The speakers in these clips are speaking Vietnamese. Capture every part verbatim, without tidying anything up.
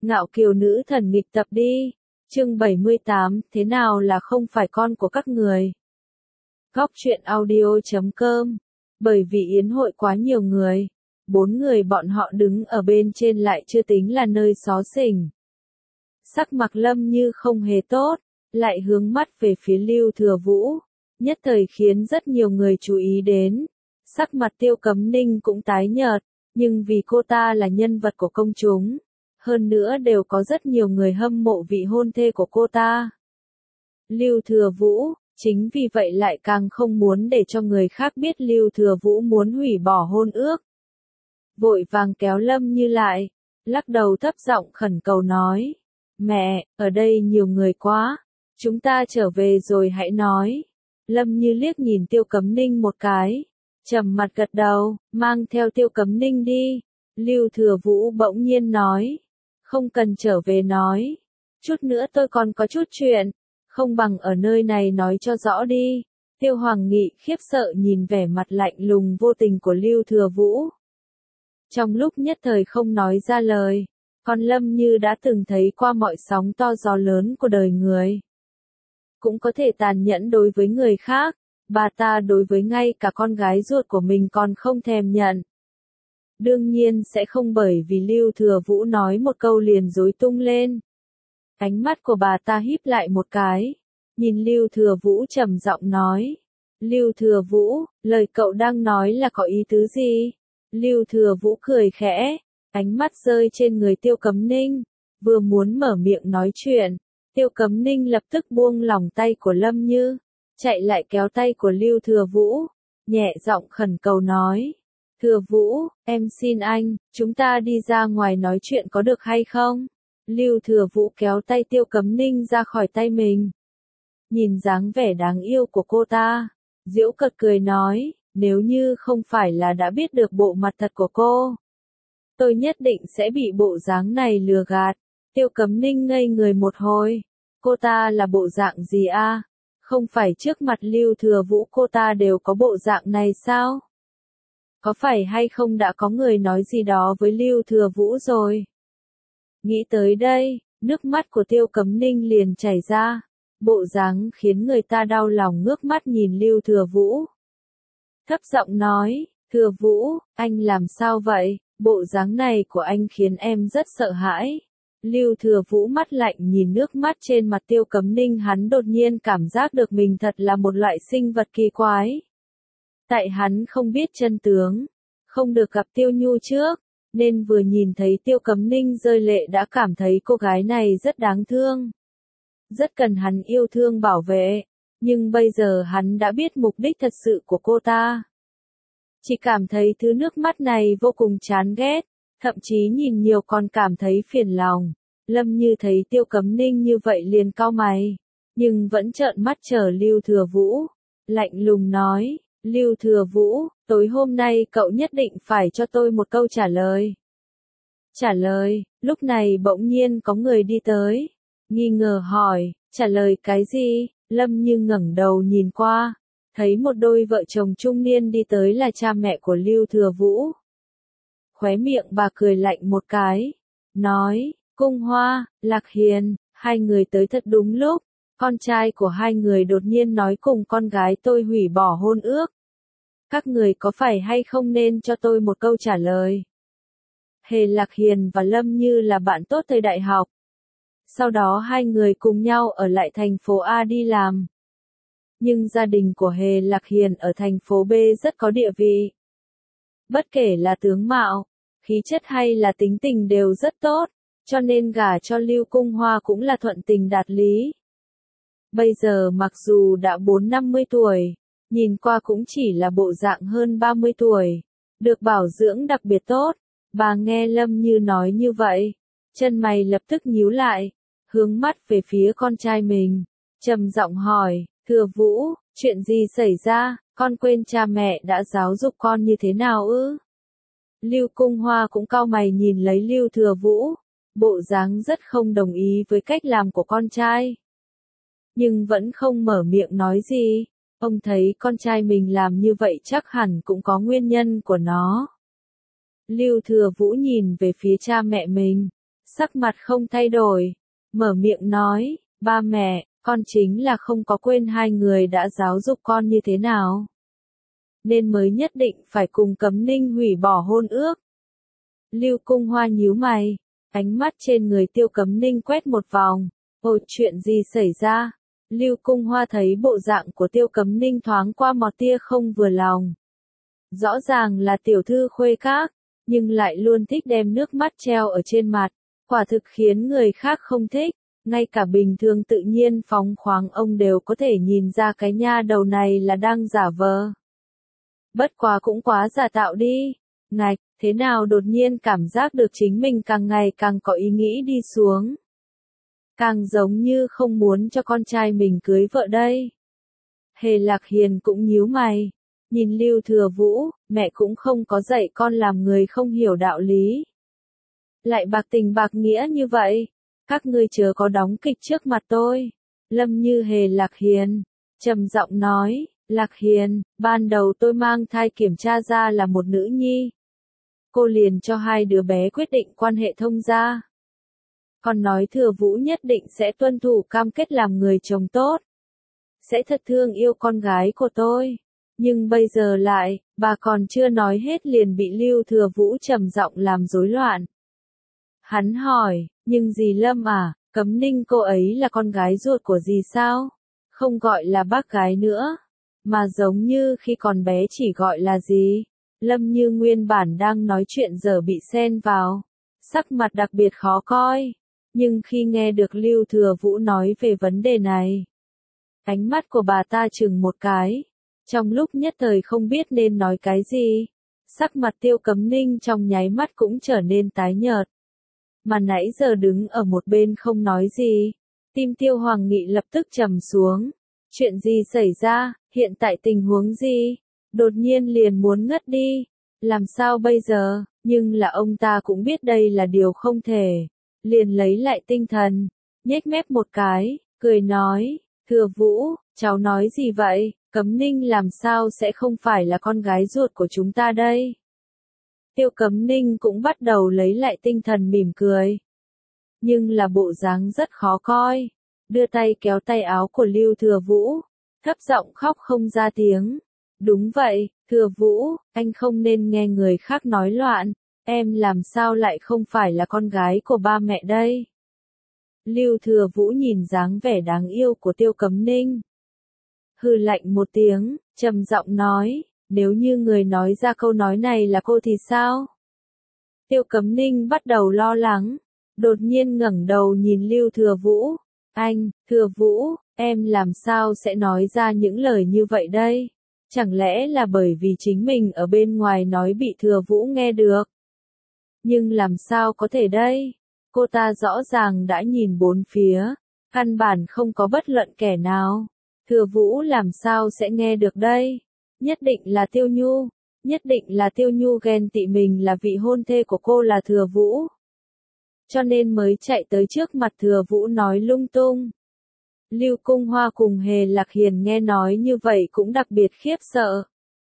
Ngạo kiều nữ thần nghịch tập đi. Chương bảy mươi tám, thế nào là không phải con của các người? Góc truyện audio chấm com. Bởi vì yến hội quá nhiều người, bốn người bọn họ đứng ở bên trên lại chưa tính là nơi xó xỉnh. Sắc mặt Lâm Như không hề tốt, lại hướng mắt về phía Lưu Thừa Vũ, nhất thời khiến rất nhiều người chú ý đến. Sắc mặt Tiêu Cấm Ninh cũng tái nhợt, nhưng vì cô ta là nhân vật của công chúng, hơn nữa đều có rất nhiều người hâm mộ vị hôn thê của cô ta. Lưu Thừa Vũ, chính vì vậy lại càng không muốn để cho người khác biết Lưu Thừa Vũ muốn hủy bỏ hôn ước. Vội vàng kéo Lâm Như lại, lắc đầu thấp giọng khẩn cầu nói, mẹ, ở đây nhiều người quá, chúng ta trở về rồi hãy nói. Lâm Như liếc nhìn Tiêu Cấm Ninh một cái, trầm mặt gật đầu, mang theo Tiêu Cấm Ninh đi. Lưu Thừa Vũ bỗng nhiên nói, không cần trở về nói, chút nữa tôi còn có chút chuyện, không bằng ở nơi này nói cho rõ đi. Tiêu Hoàng Nghị khiếp sợ nhìn vẻ mặt lạnh lùng vô tình của Lưu Thừa Vũ. Trong lúc nhất thời không nói ra lời, còn Lâm Như đã từng thấy qua mọi sóng to gió lớn của đời người. Cũng có thể tàn nhẫn đối với người khác, bà ta đối với ngay cả con gái ruột của mình còn không thèm nhận. Đương nhiên sẽ không bởi vì Lưu Thừa Vũ nói một câu liền rối tung lên. Ánh mắt của bà ta híp lại một cái, nhìn Lưu Thừa Vũ trầm giọng nói, Lưu Thừa Vũ, lời cậu đang nói là có ý tứ gì? Lưu Thừa Vũ cười khẽ, ánh mắt rơi trên người Tiêu Cấm Ninh, vừa muốn mở miệng nói chuyện, Tiêu Cấm Ninh lập tức buông lỏng tay của Lâm Như, chạy lại kéo tay của Lưu Thừa Vũ, nhẹ giọng khẩn cầu nói, Thừa Vũ, em xin anh, chúng ta đi ra ngoài nói chuyện có được hay không? Lưu Thừa Vũ kéo tay Tiêu Cấm Ninh ra khỏi tay mình. Nhìn dáng vẻ đáng yêu của cô ta, giễu cợt cười nói, nếu như không phải là đã biết được bộ mặt thật của cô, tôi nhất định sẽ bị bộ dáng này lừa gạt. Tiêu Cấm Ninh ngây người một hồi, cô ta là bộ dạng gì a? Không phải trước mặt Lưu Thừa Vũ cô ta đều có bộ dạng này sao? Có phải hay không đã có người nói gì đó với Lưu Thừa Vũ rồi? Nghĩ tới đây, nước mắt của Tiêu Cấm Ninh liền chảy ra, bộ dáng khiến người ta đau lòng ngước mắt nhìn Lưu Thừa Vũ. Thấp giọng nói, Thừa Vũ, anh làm sao vậy? Bộ dáng này của anh khiến em rất sợ hãi. Lưu Thừa Vũ mắt lạnh nhìn nước mắt trên mặt Tiêu Cấm Ninh, hắn đột nhiên cảm giác được mình thật là một loại sinh vật kỳ quái. Tại hắn không biết chân tướng, không được gặp Tiêu Nhu trước, nên vừa nhìn thấy Tiêu Cấm Ninh rơi lệ đã cảm thấy cô gái này rất đáng thương. Rất cần hắn yêu thương bảo vệ, nhưng bây giờ hắn đã biết mục đích thật sự của cô ta. Chỉ cảm thấy thứ nước mắt này vô cùng chán ghét, thậm chí nhìn nhiều còn cảm thấy phiền lòng. Lâm Như thấy Tiêu Cấm Ninh như vậy liền cau mày, nhưng vẫn trợn mắt chờ Lưu Thừa Vũ, lạnh lùng nói, Lưu Thừa Vũ, tối hôm nay cậu nhất định phải cho tôi một câu trả lời. Trả lời, lúc này bỗng nhiên có người đi tới, nghi ngờ hỏi, trả lời cái gì? Lâm Như ngẩng đầu nhìn qua, thấy một đôi vợ chồng trung niên đi tới là cha mẹ của Lưu Thừa Vũ. Khóe miệng bà cười lạnh một cái, nói, Cung Hoa, Lạc Hiền, hai người tới thật đúng lúc, con trai của hai người đột nhiên nói cùng con gái tôi hủy bỏ hôn ước. Các người có phải hay không nên cho tôi một câu trả lời? Hề Lạc Hiền và Lâm Như là bạn tốt thời đại học. Sau đó hai người cùng nhau ở lại thành phố A đi làm. Nhưng gia đình của Hề Lạc Hiền ở thành phố B rất có địa vị. Bất kể là tướng mạo, khí chất hay là tính tình đều rất tốt, cho nên gả cho Lưu Cung Hoa cũng là thuận tình đạt lý. Bây giờ mặc dù đã bốn năm mươi tuổi, nhìn qua cũng chỉ là bộ dạng hơn ba mươi tuổi, được bảo dưỡng đặc biệt tốt. Bà nghe Lâm Như nói như vậy, chân mày lập tức nhíu lại, hướng mắt về phía con trai mình, trầm giọng hỏi, Thừa Vũ, chuyện gì xảy ra, con quên cha mẹ đã giáo dục con như thế nào ư? Lưu Cung Hoa cũng cau mày nhìn lấy Lưu Thừa Vũ, bộ dáng rất không đồng ý với cách làm của con trai. Nhưng vẫn không mở miệng nói gì, ông thấy con trai mình làm như vậy chắc hẳn cũng có nguyên nhân của nó. Lưu Thừa Vũ nhìn về phía cha mẹ mình, sắc mặt không thay đổi, mở miệng nói, ba mẹ, con chính là không có quên hai người đã giáo dục con như thế nào. Nên mới nhất định phải cùng Cấm Ninh hủy bỏ hôn ước. Lưu Cung Hoa nhíu mày, ánh mắt trên người Tiêu Cấm Ninh quét một vòng, ôi chuyện gì xảy ra? Lưu Cung Hoa thấy bộ dạng của Tiêu Cấm Ninh thoáng qua một tia không vừa lòng. Rõ ràng là tiểu thư khuê các, nhưng lại luôn thích đem nước mắt treo ở trên mặt, quả thực khiến người khác không thích, ngay cả bình thường tự nhiên phóng khoáng ông đều có thể nhìn ra cái nha đầu này là đang giả vờ. Bất quá cũng quá giả tạo đi, ngạch, thế nào đột nhiên cảm giác được chính mình càng ngày càng có ý nghĩ đi xuống. Càng giống như không muốn cho con trai mình cưới vợ đây. Hề Lạc Hiền cũng nhíu mày, nhìn Lưu Thừa Vũ, mẹ cũng không có dạy con làm người không hiểu đạo lý. Lại bạc tình bạc nghĩa như vậy, các ngươi chớ có đóng kịch trước mặt tôi. Lâm Như Hề Lạc Hiền, trầm giọng nói, Lạc Hiền, ban đầu tôi mang thai kiểm tra ra là một nữ nhi. Cô liền cho hai đứa bé quyết định quan hệ thông gia. Còn nói Thừa Vũ nhất định sẽ tuân thủ cam kết làm người chồng tốt. Sẽ thật thương yêu con gái của tôi. Nhưng bây giờ lại, bà còn chưa nói hết liền bị Lưu Thừa Vũ trầm giọng làm rối loạn. Hắn hỏi, nhưng dì Lâm à, Cấm Ninh cô ấy là con gái ruột của dì sao? Không gọi là bác gái nữa, mà giống như khi còn bé chỉ gọi là gì? Lâm Như nguyên bản đang nói chuyện giờ bị xen vào, sắc mặt đặc biệt khó coi, nhưng khi nghe được Lưu Thừa Vũ nói về vấn đề này, ánh mắt của bà ta chừng một cái, trong lúc nhất thời không biết nên nói cái gì, sắc mặt Tiêu Cấm Ninh trong nháy mắt cũng trở nên tái nhợt. Mà nãy giờ đứng ở một bên không nói gì, tim Tiêu Hoàng Nghị lập tức trầm xuống. Chuyện gì xảy ra, hiện tại tình huống gì? Đột nhiên liền muốn ngất đi, làm sao bây giờ? Nhưng là ông ta cũng biết đây là điều không thể, liền lấy lại tinh thần, nhếch mép một cái, cười nói, Thừa Vũ, cháu nói gì vậy? Cấm Ninh làm sao sẽ không phải là con gái ruột của chúng ta đây? Tiêu Cấm Ninh cũng bắt đầu lấy lại tinh thần mỉm cười. Nhưng là bộ dáng rất khó coi, đưa tay kéo tay áo của Lưu Thừa Vũ, thấp giọng khóc không ra tiếng. Đúng vậy, Thừa Vũ, anh không nên nghe người khác nói loạn, em làm sao lại không phải là con gái của ba mẹ đây? Lưu Thừa Vũ nhìn dáng vẻ đáng yêu của Tiêu Cấm Ninh, hừ lạnh một tiếng, trầm giọng nói, nếu như người nói ra câu nói này là cô thì sao? Tiêu Cấm Ninh bắt đầu lo lắng, đột nhiên ngẩng đầu nhìn Lưu Thừa Vũ, anh, Thừa Vũ, em làm sao sẽ nói ra những lời như vậy đây? Chẳng lẽ là bởi vì chính mình ở bên ngoài nói bị Thừa Vũ nghe được? Nhưng làm sao có thể đây? Cô ta rõ ràng đã nhìn bốn phía, căn bản không có bất luận kẻ nào. Thừa Vũ làm sao sẽ nghe được đây? Nhất định là Tiêu Nhu, nhất định là Tiêu Nhu ghen tị mình là vị hôn thê của cô là Thừa Vũ. Cho nên mới chạy tới trước mặt Thừa Vũ nói lung tung. Lưu Cung Hoa cùng Hề Lạc Hiền nghe nói như vậy cũng đặc biệt khiếp sợ.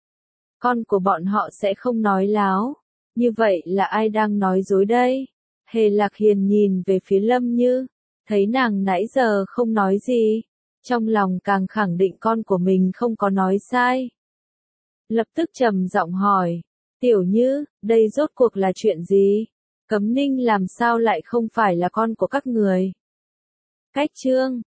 Con của bọn họ sẽ không nói láo, như vậy là ai đang nói dối đây? Hề Lạc Hiền nhìn về phía Lâm Như, thấy nàng nãy giờ không nói gì, trong lòng càng khẳng định con của mình không có nói sai. Lập tức trầm giọng hỏi, Tiểu Như, đây rốt cuộc là chuyện gì? Cấm Ninh làm sao lại không phải là con của các người? Cách chương